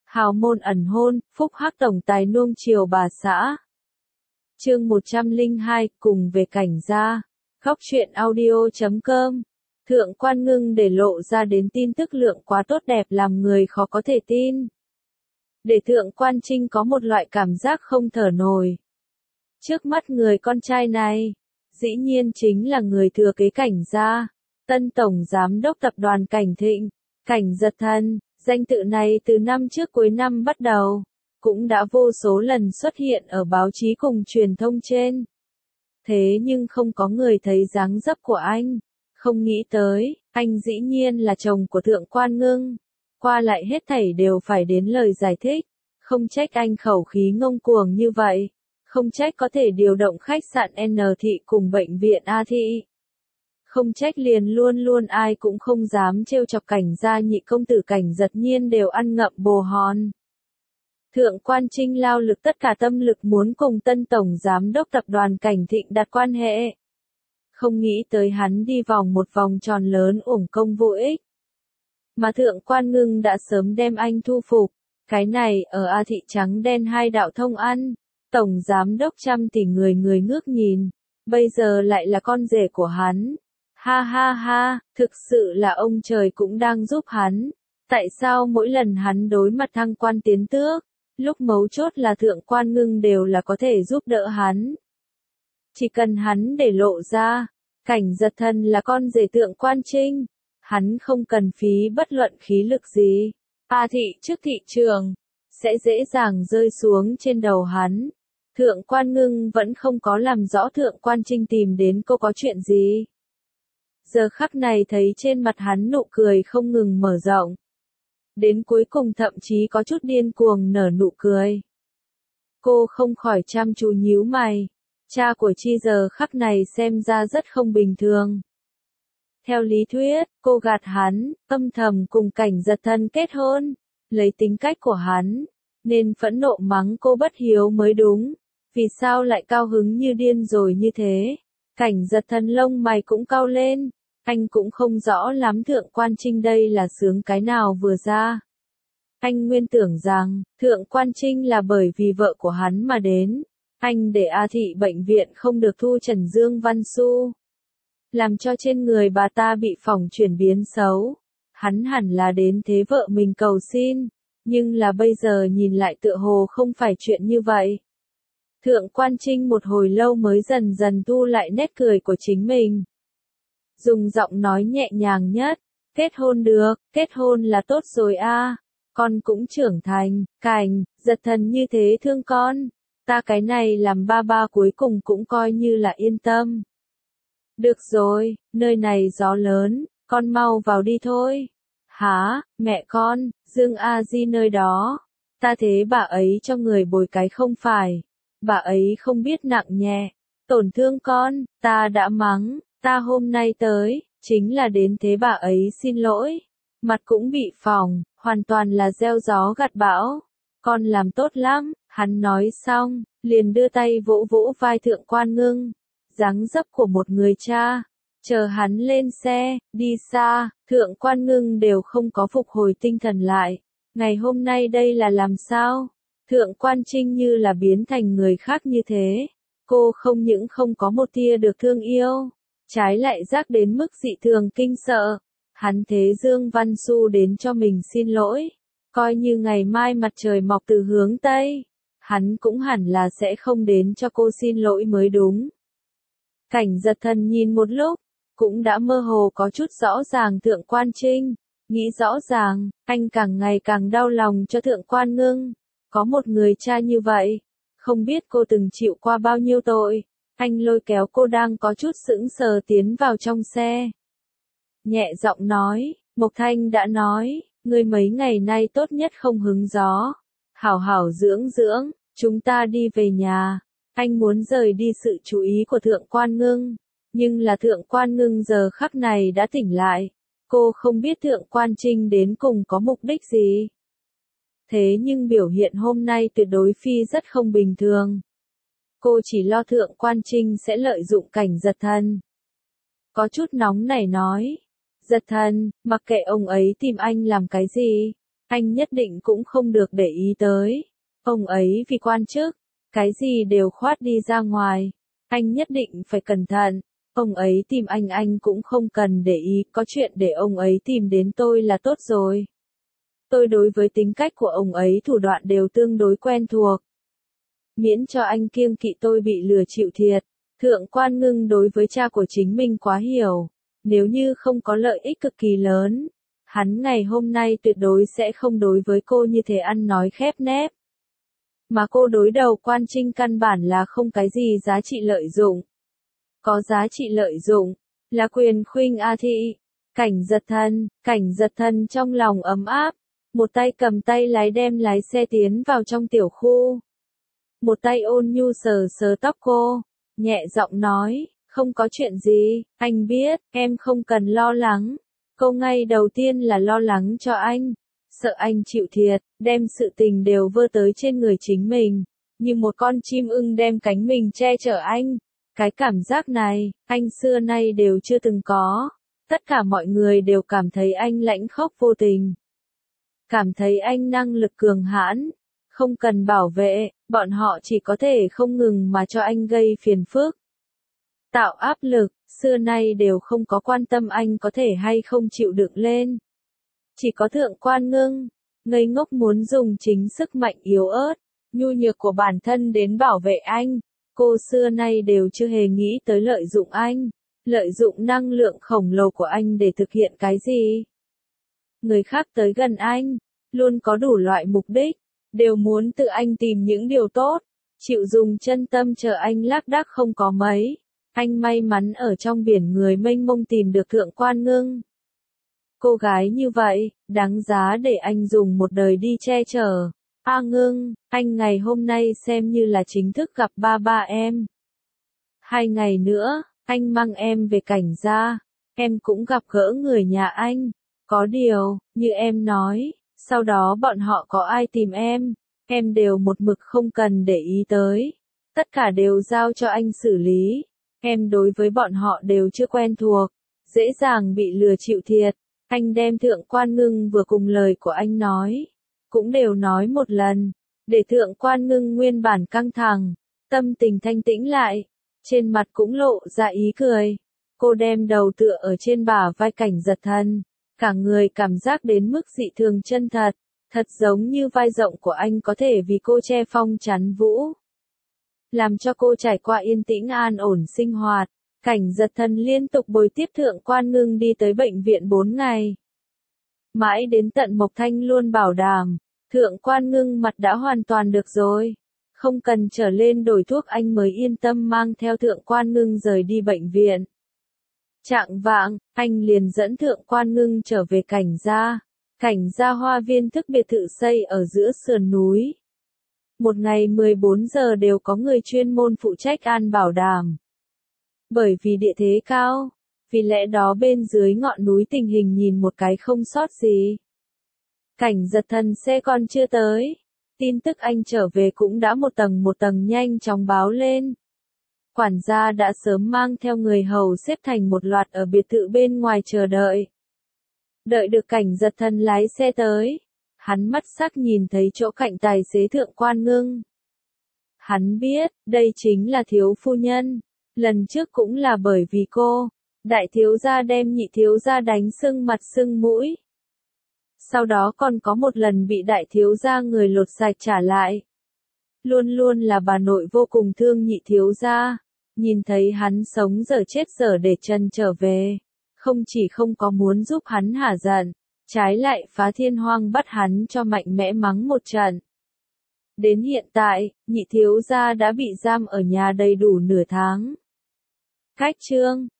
Hào môn ẩn hôn, phúc hắc tổng tài nuông chiều bà xã. Chương 102, cùng về cảnh gia. Góc truyện audio.com. Thượng Quan Ngưng để lộ ra đến tin tức lượng quá tốt đẹp làm người khó có thể tin. Để Thượng Quan Trinh có một loại cảm giác không thở nổi. Trước mắt người con trai này, dĩ nhiên chính là người thừa kế Cảnh gia, tân tổng giám đốc tập đoàn Cảnh Thịnh, Cảnh Giật Thần. Danh tự này từ năm trước cuối năm bắt đầu, cũng đã vô số lần xuất hiện ở báo chí cùng truyền thông trên. Thế nhưng không có người thấy dáng dấp của anh, không nghĩ tới, anh dĩ nhiên là chồng của Thượng Quan Ngưng. Qua lại hết thảy đều phải đến lời giải thích, không trách anh khẩu khí ngông cuồng như vậy, không trách có thể điều động khách sạn N thị cùng bệnh viện A thị. Không trách liền luôn luôn ai cũng không dám trêu chọc Cảnh gia nhị công tử Cảnh Giật Nhiên đều ăn ngậm bồ hòn. Thượng Quan Trinh lao lực tất cả tâm lực muốn cùng tân tổng giám đốc tập đoàn Cảnh Thịnh đặt quan hệ. Không nghĩ tới hắn đi vòng một vòng tròn lớn uổng công vô ích. Mà Thượng Quan Ngưng đã sớm đem anh thu phục. Cái này ở A thị trắng đen hai đạo thông ăn. Tổng giám đốc trăm tỷ người ngước nhìn. Bây giờ lại là con rể của hắn. Ha ha ha, thực sự là ông trời cũng đang giúp hắn. Tại sao mỗi lần hắn đối mặt thăng quan tiến tước, lúc mấu chốt là Thượng Quan Ngưng đều là có thể giúp đỡ hắn. Chỉ cần hắn để lộ ra, Cảnh Giật Thần là con rể Thượng Quan Trinh, hắn không cần phí bất luận khí lực gì. A thị trước thị trường, sẽ dễ dàng rơi xuống trên đầu hắn. Thượng Quan Ngưng vẫn không có làm rõ Thượng Quan Trinh tìm đến cô có chuyện gì. Giờ khắc này thấy trên mặt hắn nụ cười không ngừng mở rộng. Đến cuối cùng thậm chí có chút điên cuồng nở nụ cười. Cô không khỏi chăm chú nhíu mày. Cha của Chi giờ khắc này xem ra rất không bình thường. Theo lý thuyết, cô gạt hắn, âm thầm cùng Cảnh Giật Thần kết hôn. Lấy tính cách của hắn, nên phẫn nộ mắng cô bất hiếu mới đúng. Vì sao lại cao hứng như điên rồi như thế? Cảnh Giật Thần lông mày cũng cau lên. Anh cũng không rõ lắm Thượng Quan Trinh đây là sướng cái nào vừa ra. Anh nguyên tưởng rằng, Thượng Quan Trinh là bởi vì vợ của hắn mà đến. Anh để A thị bệnh viện không được thu Trần Dương Văn Xu. Làm cho trên người bà ta bị phỏng chuyển biến xấu. Hắn hẳn là đến thế vợ mình cầu xin. Nhưng là bây giờ nhìn lại tựa hồ không phải chuyện như vậy. Thượng Quan Trinh một hồi lâu mới dần dần thu lại nét cười của chính mình. Dùng giọng nói nhẹ nhàng nhất, kết hôn được, kết hôn là tốt rồi a, con cũng trưởng thành, Cảnh Giật Thần như thế thương con, ta cái này làm ba ba cuối cùng cũng coi như là yên tâm. Được rồi, nơi này gió lớn, con mau vào đi thôi. Hả, mẹ con, Dương A Di nơi đó, ta thế bà ấy cho người bồi cái không phải, bà ấy không biết nặng nhẹ, tổn thương con, ta đã mắng. Ta hôm nay tới, chính là đến thế bà ấy xin lỗi. Mặt cũng bị phỏng, hoàn toàn là gieo gió gặt bão. Con làm tốt lắm, hắn nói xong, liền đưa tay vỗ vỗ vai Thượng Quan Ngưng. Dáng dấp của một người cha. Chờ hắn lên xe, đi xa, Thượng Quan Ngưng đều không có phục hồi tinh thần lại. Ngày hôm nay đây là làm sao? Thượng Quan Trinh như là biến thành người khác như thế. Cô không những không có một tia được thương yêu. Trái lại giác đến mức dị thường kinh sợ. Hắn thế Dương Văn Xu đến cho mình xin lỗi. Coi như ngày mai mặt trời mọc từ hướng Tây. Hắn cũng hẳn là sẽ không đến cho cô xin lỗi mới đúng. Cảnh Giật Thần nhìn một lúc. Cũng đã mơ hồ có chút rõ ràng Thượng Quan Trinh. Nghĩ rõ ràng, anh càng ngày càng đau lòng cho Thượng Quan Ngưng. Có một người cha như vậy. Không biết cô từng chịu qua bao nhiêu tội. Anh lôi kéo cô đang có chút sững sờ tiến vào trong xe. Nhẹ giọng nói, Mộc Thanh đã nói, ngươi mấy ngày nay tốt nhất không hứng gió. Hảo hảo dưỡng dưỡng, chúng ta đi về nhà. Anh muốn rời đi sự chú ý của Thượng Quan Ngưng. Nhưng là Thượng Quan Ngưng giờ khắc này đã tỉnh lại. Cô không biết Thượng Quan Trinh đến cùng có mục đích gì. Thế nhưng biểu hiện hôm nay tuyệt đối phi rất không bình thường. Cô chỉ lo Thượng Quan Trinh sẽ lợi dụng Cảnh Giật Thần. Có chút nóng nảy nói. Giật Thần, mặc kệ ông ấy tìm anh làm cái gì. anh nhất định cũng không được để ý tới. Ông ấy vì quan chức, cái gì đều khoát đi ra ngoài. Anh nhất định phải cẩn thận. Ông ấy tìm anh cũng không cần để ý, có chuyện để ông ấy tìm đến tôi là tốt rồi. Tôi đối với tính cách của ông ấy thủ đoạn đều tương đối quen thuộc. Miễn cho anh kiêng kỵ tôi bị lừa chịu thiệt. Thượng Quan Ngưng đối với cha của chính mình quá hiểu. Nếu như không có lợi ích cực kỳ lớn, hắn ngày hôm nay tuyệt đối sẽ không đối với cô như thế ăn nói khép nép. Mà cô đối đầu Quan Trinh căn bản là không cái gì giá trị lợi dụng. Có giá trị lợi dụng, là quyền khuynh A Thị. Cảnh giật thân trong lòng ấm áp, một tay cầm tay lái đem lái xe tiến vào trong tiểu khu. Một tay ôn nhu sờ sờ tóc cô, nhẹ giọng nói, không có chuyện gì, anh biết, em không cần lo lắng. Câu ngay đầu tiên là lo lắng cho anh, sợ anh chịu thiệt, đem sự tình đều vơ tới trên người chính mình, như một con chim ưng đem cánh mình che chở anh. Cái cảm giác này, anh xưa nay đều chưa từng có. Tất cả mọi người đều cảm thấy anh lãnh khốc vô tình. Cảm thấy anh năng lực cường hãn, không cần bảo vệ, bọn họ chỉ có thể không ngừng mà cho anh gây phiền phức. Tạo áp lực, xưa nay đều không có quan tâm anh có thể hay không chịu đựng lên. Chỉ có Thượng Quan Ngưng, ngây ngốc muốn dùng chính sức mạnh yếu ớt, nhu nhược của bản thân đến bảo vệ anh. Cô xưa nay đều chưa hề nghĩ tới lợi dụng anh, lợi dụng năng lượng khổng lồ của anh để thực hiện cái gì. Người khác tới gần anh, luôn có đủ loại mục đích, đều muốn tự anh tìm những điều tốt, chịu dùng chân tâm chờ anh lác đác không có mấy. Anh may mắn ở trong biển người mênh mông tìm được Thượng Quan Ngưng. Cô gái như vậy, đáng giá để anh dùng một đời đi che chở. A Ngưng, anh ngày hôm nay xem như là chính thức gặp ba em. 2 ngày nữa, anh mang em về Cảnh gia, em cũng gặp gỡ người nhà anh. Có điều, như em nói, sau đó bọn họ có ai tìm em đều một mực không cần để ý tới. Tất cả đều giao cho anh xử lý. Em đối với bọn họ đều chưa quen thuộc, dễ dàng bị lừa chịu thiệt. Anh đem Thượng Quan Ngưng vừa cùng lời của anh nói, cũng đều nói một lần, để Thượng Quan Ngưng nguyên bản căng thẳng, tâm tình thanh tĩnh lại, trên mặt cũng lộ ra ý cười. Cô đem đầu tựa ở trên bả vai Cảnh Giật Thân, cả người cảm giác đến mức dị thường chân thật, thật giống như vai rộng của anh có thể vì cô che phong chắn vũ, làm cho cô trải qua yên tĩnh an ổn sinh hoạt. Cảnh Giật Thân liên tục bồi tiếp Thượng Quan Ngưng đi tới bệnh viện 4 ngày. Mãi đến tận Mộc Thanh luôn bảo đảm, Thượng Quan Ngưng mặt đã hoàn toàn được rồi. Không cần trở lên đổi thuốc anh mới yên tâm mang theo Thượng Quan Ngưng rời đi bệnh viện. Chạng vạng, anh liền dẫn Thượng Quan Ngưng trở về Cảnh gia. Cảnh gia hoa viên thức biệt thự xây ở giữa sườn núi. Một ngày 14 giờ đều có người chuyên môn phụ trách an bảo đảm. Bởi vì địa thế cao, vì lẽ đó bên dưới ngọn núi tình hình nhìn một cái không sót gì. Cảnh Giật Thân xe còn chưa tới, tin tức anh trở về cũng đã một tầng nhanh chóng báo lên. Quản gia đã sớm mang theo người hầu xếp thành một loạt ở biệt thự bên ngoài chờ đợi. Đợi được Cảnh Giật Thân lái xe tới, hắn mắt sắc nhìn thấy chỗ cạnh tài xế Thượng Quan Ngưng. Hắn biết, đây chính là thiếu phu nhân. Lần trước cũng là bởi vì cô, đại thiếu gia đem nhị thiếu gia đánh sưng mặt sưng mũi. Sau đó còn có một lần bị đại thiếu gia người lột sạch trả lại. Luôn luôn là bà nội vô cùng thương nhị thiếu gia, nhìn thấy hắn sống dở chết dở để chân trở về, không chỉ không có muốn giúp hắn hả giận, trái lại phá thiên hoang bắt hắn cho mạnh mẽ mắng một trận. Đến hiện tại, nhị thiếu gia đã bị giam ở nhà đầy đủ nửa tháng. Cách chương